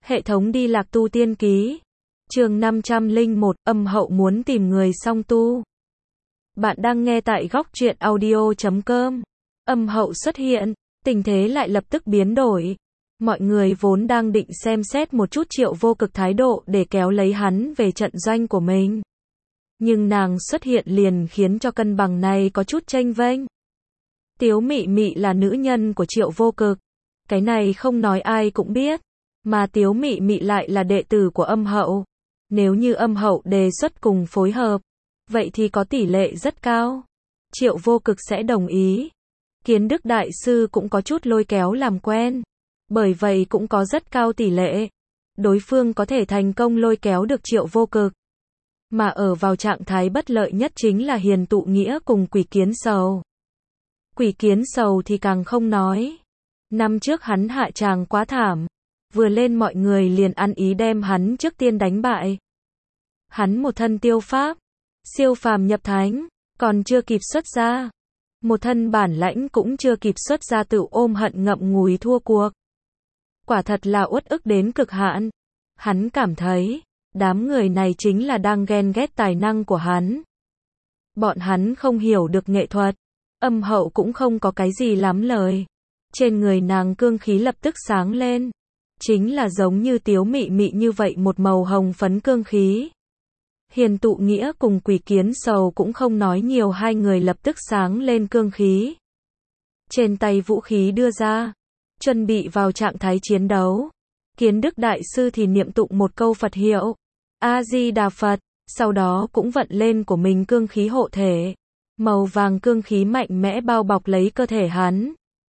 Hệ thống đi lạc tu tiên ký. Chương 501, âm hậu muốn tìm người song tu. Bạn đang nghe tại góc truyện audio.com. Âm hậu xuất hiện, tình thế lại lập tức biến đổi. Mọi người vốn đang định xem xét một chút Triệu Vô Cực thái độ để kéo lấy hắn về trận doanh của mình. Nhưng nàng xuất hiện liền khiến cho cân bằng này có chút chênh vênh. Tiếu Mị Mị là nữ nhân của Triệu Vô Cực. Cái này không nói ai cũng biết. Mà Tiếu Mị Mị lại là đệ tử của âm hậu. Nếu như âm hậu đề xuất cùng phối hợp, vậy thì có tỷ lệ rất cao. Triệu Vô Cực sẽ đồng ý. Kiến Đức Đại Sư cũng có chút lôi kéo làm quen. Bởi vậy cũng có rất cao tỷ lệ. Đối phương có thể thành công lôi kéo được Triệu Vô Cực. Mà ở vào trạng thái bất lợi nhất chính là Hiền Tụ Nghĩa cùng Quỷ Kiến Sầu. Quỷ Kiến Sầu thì càng không nói. Năm trước hắn hạ tràng quá thảm. Vừa lên mọi người liền ăn ý đem hắn trước tiên đánh bại. Hắn một thân tiêu pháp, siêu phàm nhập thánh, còn chưa kịp xuất ra. Một thân bản lãnh cũng chưa kịp xuất ra tự ôm hận ngậm ngùi thua cuộc. Quả thật là uất ức đến cực hạn. Hắn cảm thấy, đám người này chính là đang ghen ghét tài năng của hắn. Bọn hắn không hiểu được nghệ thuật. Âm hậu cũng không có cái gì lắm lời. Trên người nàng cương khí lập tức sáng lên. Chính là giống như Tiếu Mị Mị như vậy một màu hồng phấn cương khí. Hiền Tụ Nghĩa cùng Quỷ Kiến Sầu cũng không nói nhiều, hai người lập tức sáng lên cương khí. Trên tay vũ khí đưa ra, chuẩn bị vào trạng thái chiến đấu. Kiến Đức Đại Sư thì niệm tụng một câu Phật hiệu, A-di-đà Phật, sau đó cũng vận lên của mình cương khí hộ thể. Màu vàng cương khí mạnh mẽ bao bọc lấy cơ thể hắn.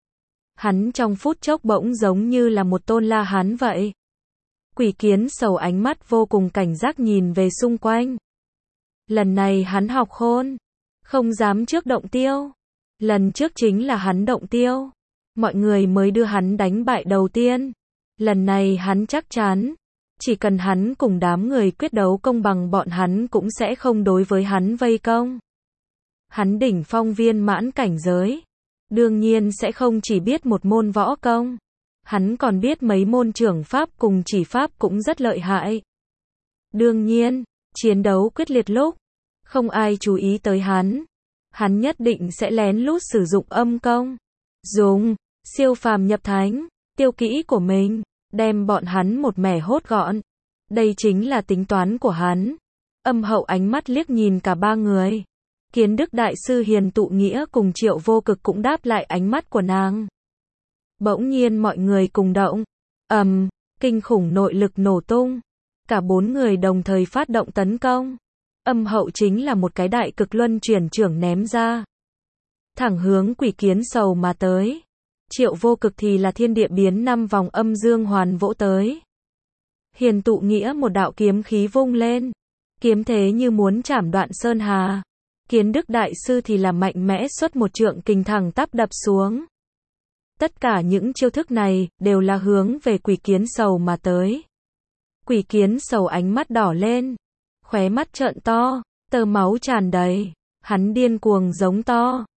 Hắn trong phút chốc bỗng giống như là một tôn La Hán vậy. Quỷ Kiến Sầu ánh mắt vô cùng cảnh giác nhìn về xung quanh. Lần này hắn học khôn, không dám trước động tiêu. Lần trước chính là hắn động tiêu, mọi người mới đưa hắn đánh bại đầu tiên. Lần này hắn chắc chắn, chỉ cần hắn cùng đám người quyết đấu công bằng, bọn hắn cũng sẽ không đối với hắn vây công. Hắn đỉnh phong viên mãn cảnh giới, đương nhiên sẽ không chỉ biết một môn võ công. Hắn còn biết mấy môn trưởng pháp cùng chỉ pháp cũng rất lợi hại. Đương nhiên, chiến đấu quyết liệt lúc, không ai chú ý tới hắn. Hắn nhất định sẽ lén lút sử dụng âm công. Dùng, siêu phàm nhập thánh, tiêu kỹ của mình, đem bọn hắn một mẻ hốt gọn. Đây chính là tính toán của hắn. Âm hậu ánh mắt liếc nhìn cả ba người. Kiến Đức Đại Sư, Hiền Tụ Nghĩa cùng Triệu Vô Cực cũng đáp lại ánh mắt của nàng. Bỗng nhiên mọi người cùng động. Kinh khủng nội lực nổ tung. Cả bốn người đồng thời phát động tấn công. Âm hậu chính là một cái đại cực luân chuyển trưởng ném ra. Thẳng hướng Quỷ Kiến Sầu mà tới. Triệu Vô Cực thì là thiên địa biến 5 vòng âm dương hoàn vỗ tới. Hiền Tụ Nghĩa một đạo kiếm khí vung lên. Kiếm thế như muốn chảm đoạn sơn hà. Kiến Đức Đại Sư thì là mạnh mẽ xuất một trượng kình thẳng tắp đập xuống. Tất cả những chiêu thức này đều là hướng về Quỷ Kiến Sầu mà tới. Quỷ Kiến Sầu ánh mắt đỏ lên, khóe mắt trợn to, tơ máu tràn đầy, hắn điên cuồng giống to.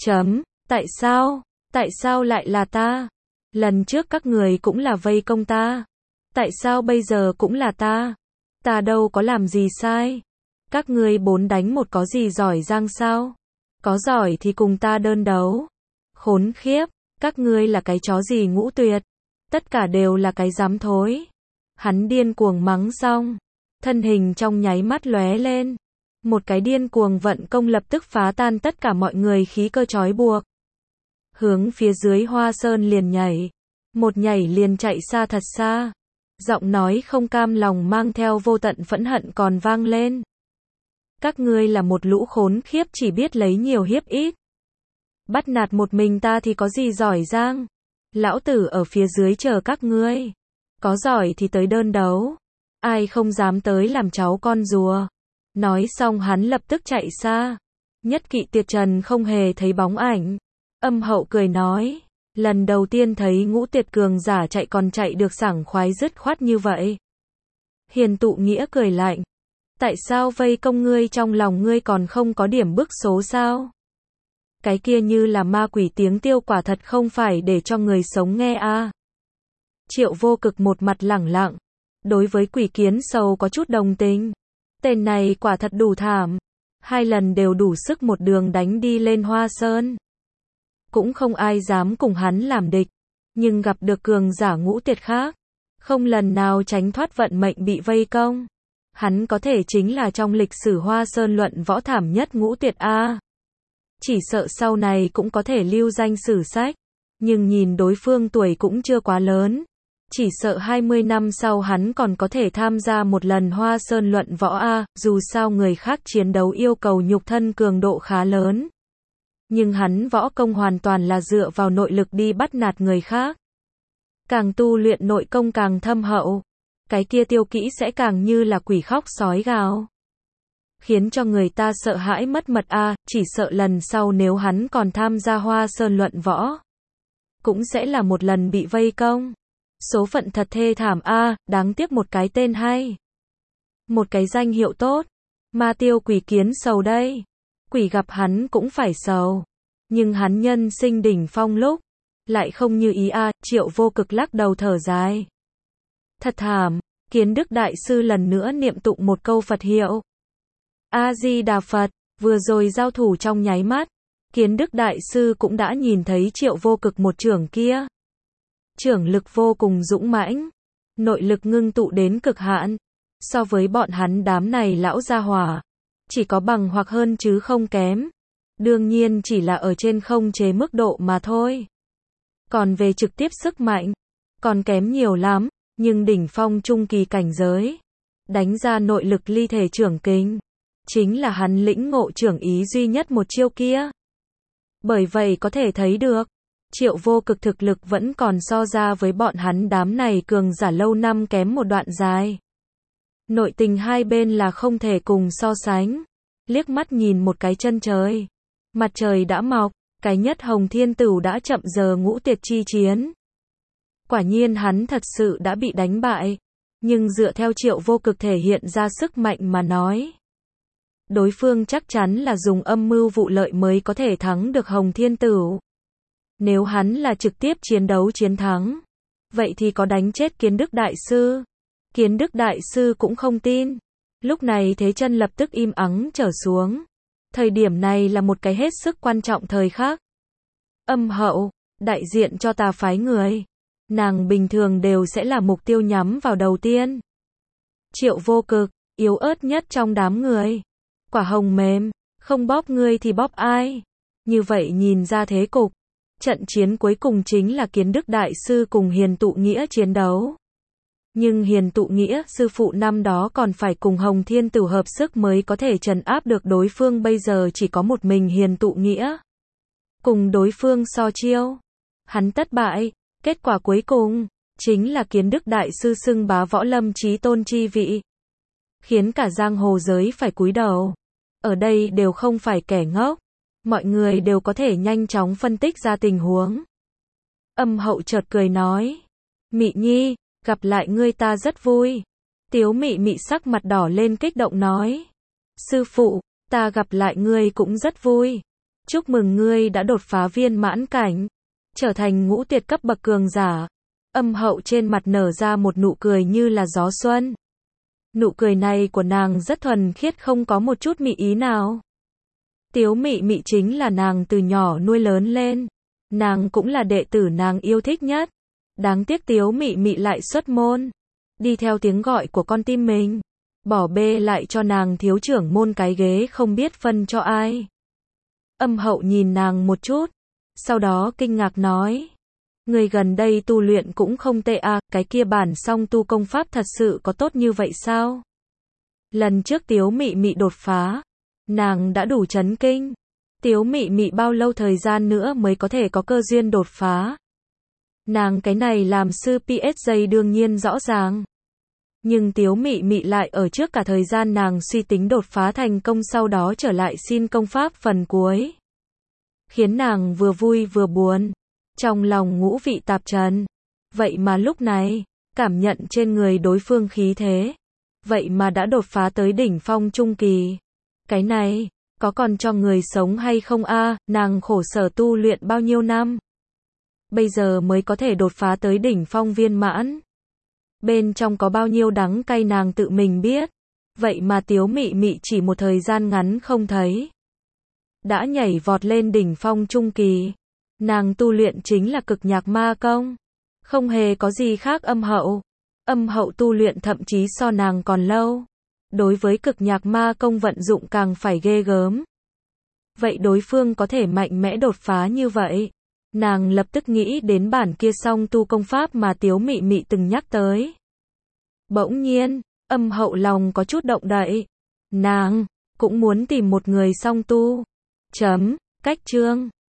Tại sao lại là ta? Lần trước các người cũng là vây công ta. Tại sao bây giờ cũng là ta? Ta đâu có làm gì sai? Các ngươi 4 đánh 1 có gì giỏi giang sao? Có giỏi thì cùng ta đơn đấu. Khốn khiếp, các ngươi là cái chó gì Ngũ Tuyệt? Tất cả đều là cái dám thối. Hắn điên cuồng mắng xong, thân hình trong nháy mắt lóe lên. Một cái điên cuồng vận công lập tức phá tan tất cả mọi người khí cơ trói buộc. Hướng phía dưới Hoa Sơn liền nhảy. Một nhảy liền chạy xa thật xa. Giọng nói không cam lòng mang theo vô tận phẫn hận còn vang lên. Các ngươi là một lũ khốn khiếp chỉ biết lấy nhiều hiếp ít. Bắt nạt một mình ta thì có gì giỏi giang. Lão tử ở phía dưới chờ các ngươi. Có giỏi thì tới đơn đấu. Ai không dám tới làm cháu con rùa. Nói xong hắn lập tức chạy xa. Nhất Kỵ Tuyệt Trần không hề thấy bóng ảnh. Âm hậu cười nói. Lần đầu tiên thấy Ngũ Tuyệt cường giả chạy còn chạy được sảng khoái dứt khoát như vậy. Hiền Tụ Nghĩa cười lạnh. Tại sao vây công ngươi trong lòng ngươi còn không có điểm bức số sao? Cái kia như là ma quỷ tiếng tiêu quả thật không phải để cho người sống nghe à. Triệu Vô Cực một mặt lẳng lặng, Đối với quỷ kiến sầu có chút đồng tình. Tên này quả thật đủ thảm. 2 lần đều đủ sức một đường đánh đi lên Hoa Sơn. Cũng không ai dám cùng hắn làm địch. Nhưng gặp được cường giả ngũ tuyệt khác, không lần nào tránh thoát vận mệnh bị vây công. Hắn có thể chính là trong lịch sử Hoa Sơn luận võ thảm nhất ngũ tuyệt A. Chỉ sợ sau này cũng có thể lưu danh sử sách. Nhưng nhìn đối phương tuổi cũng chưa quá lớn. Chỉ sợ 20 năm sau hắn còn có thể tham gia một lần Hoa Sơn luận võ A, dù sao người khác chiến đấu yêu cầu nhục thân cường độ khá lớn. Nhưng hắn võ công hoàn toàn là dựa vào nội lực đi bắt nạt người khác. Càng tu luyện nội công càng thâm hậu, cái kia Tiêu Kỹ sẽ càng như là quỷ khóc sói gào. Khiến cho người ta sợ hãi mất mật A, chỉ sợ lần sau nếu hắn còn tham gia Hoa Sơn luận võ, cũng sẽ là một lần bị vây công. Số phận thật thê thảm A, đáng tiếc một cái tên hay. Một cái danh hiệu tốt. Ma Tiêu quỷ kiến sầu đây. Quỷ gặp hắn cũng phải sầu. Nhưng hắn nhân sinh đỉnh phong lúc, lại không như ý A, Triệu Vô Cực lắc đầu thở dài. Thật thảm, Kiến Đức Đại Sư lần nữa niệm tụng một câu Phật hiệu. A-di-đà Phật, vừa rồi giao thủ trong nháy mắt, Kiến Đức Đại Sư cũng đã nhìn thấy Triệu Vô Cực một chưởng kia. Chưởng lực vô cùng dũng mãnh, nội lực ngưng tụ đến cực hạn, so với bọn hắn đám này lão gia hỏa, chỉ có bằng hoặc hơn chứ không kém. Đương nhiên chỉ là ở trên không chế mức độ mà thôi. Còn về trực tiếp sức mạnh, còn kém nhiều lắm, nhưng đỉnh phong trung kỳ cảnh giới, đánh ra nội lực ly thể chưởng kình, chính là hắn lĩnh ngộ chưởng ý duy nhất một chiêu kia. Bởi vậy có thể thấy được, Triệu Vô Cực thực lực vẫn còn so ra với bọn hắn đám này cường giả lâu năm kém một đoạn dài. Nội tình hai bên là không thể cùng so sánh. Liếc mắt nhìn một cái chân trời, mặt trời đã mọc, cái nhất Hồng Thiên Tửu đã chậm giờ ngũ tuyệt chi chiến. Quả nhiên hắn thật sự đã bị đánh bại, nhưng dựa theo Triệu Vô Cực thể hiện ra sức mạnh mà nói, đối phương chắc chắn là dùng âm mưu vụ lợi mới có thể thắng được Hồng Thiên Tửu. Nếu hắn là trực tiếp chiến đấu chiến thắng, vậy thì có đánh chết Kiến Đức Đại Sư. Kiến Đức Đại Sư cũng không tin. Lúc này thế chân lập tức im ắng trở xuống. Thời điểm này là một cái hết sức quan trọng thời khắc. Âm Hậu, đại diện cho tà phái người. Nàng bình thường đều sẽ là mục tiêu nhắm vào đầu tiên. Triệu Vô Cực, yếu ớt nhất trong đám người. Quả hồng mềm, không bóp ngươi thì bóp ai. Như vậy nhìn ra thế cục. Trận chiến cuối cùng chính là Kiến Đức Đại Sư cùng Hiền Tụ Nghĩa chiến đấu. Nhưng Hiền Tụ Nghĩa, sư phụ năm đó còn phải cùng Hồng Thiên Tửu hợp sức mới có thể trấn áp được đối phương, bây giờ chỉ có một mình Hiền Tụ Nghĩa. Cùng đối phương so chiêu. Hắn thất bại, kết quả cuối cùng, chính là Kiến Đức Đại Sư xưng bá võ lâm chí tôn chi vị. Khiến cả giang hồ giới phải cúi đầu. Ở đây đều không phải kẻ ngốc. Mọi người đều có thể nhanh chóng phân tích ra tình huống. Âm Hậu chợt cười nói. Mị Nhi, gặp lại ngươi ta rất vui. Tiếu Mị Mị sắc mặt đỏ lên kích động nói. Sư phụ, ta gặp lại ngươi cũng rất vui. Chúc mừng ngươi đã đột phá viên mãn cảnh, trở thành ngũ tuyệt cấp bậc cường giả. Âm Hậu trên mặt nở ra một nụ cười như là gió xuân. Nụ cười này của nàng rất thuần khiết, không có một chút mị ý nào. Tiếu Mị Mị chính là nàng từ nhỏ nuôi lớn lên. Nàng cũng là đệ tử nàng yêu thích nhất. Đáng tiếc Tiếu Mị Mị lại xuất môn. Đi theo tiếng gọi của con tim mình. Bỏ bê lại cho nàng thiếu trưởng môn cái ghế không biết phân cho ai. Âm Hậu nhìn nàng một chút. Sau đó kinh ngạc nói. Người gần đây tu luyện cũng không tệ à, cái kia bản song tu công pháp thật sự có tốt như vậy sao? Lần trước Tiếu Mị Mị đột phá, nàng đã đủ chấn kinh. Tiếu Mị Mị bao lâu thời gian nữa mới có thể có cơ duyên đột phá? Nàng cái này làm sư PSJ đương nhiên rõ ràng. Nhưng Tiếu Mị Mị lại ở trước cả thời gian nàng suy tính đột phá thành công, sau đó trở lại xin công pháp phần cuối. Khiến nàng vừa vui vừa buồn. Trong lòng ngũ vị tạp trần. Vậy mà lúc này, cảm nhận trên người đối phương khí thế. Vậy mà đã đột phá tới đỉnh phong trung kỳ. Cái này, có còn cho người sống hay không a? Nàng khổ sở tu luyện bao nhiêu năm, bây giờ mới có thể đột phá tới đỉnh phong viên mãn. Bên trong có bao nhiêu đắng cay nàng tự mình biết. Vậy mà Tiếu Mị Mị chỉ một thời gian ngắn không thấy đã nhảy vọt lên đỉnh phong trung kỳ. Nàng tu luyện chính là cực nhạc ma công, không hề có gì khác âm hậu. Âm hậu tu luyện thậm chí so nàng còn lâu. Đối với cực nhạc ma công vận dụng càng phải ghê gớm. Vậy đối phương có thể mạnh mẽ đột phá như vậy? Nàng lập tức nghĩ đến bản kia song tu công pháp mà Tiếu Mị Mị từng nhắc tới. Bỗng nhiên, âm hậu lòng có chút động đậy. Nàng cũng muốn tìm một người song tu. Cách chương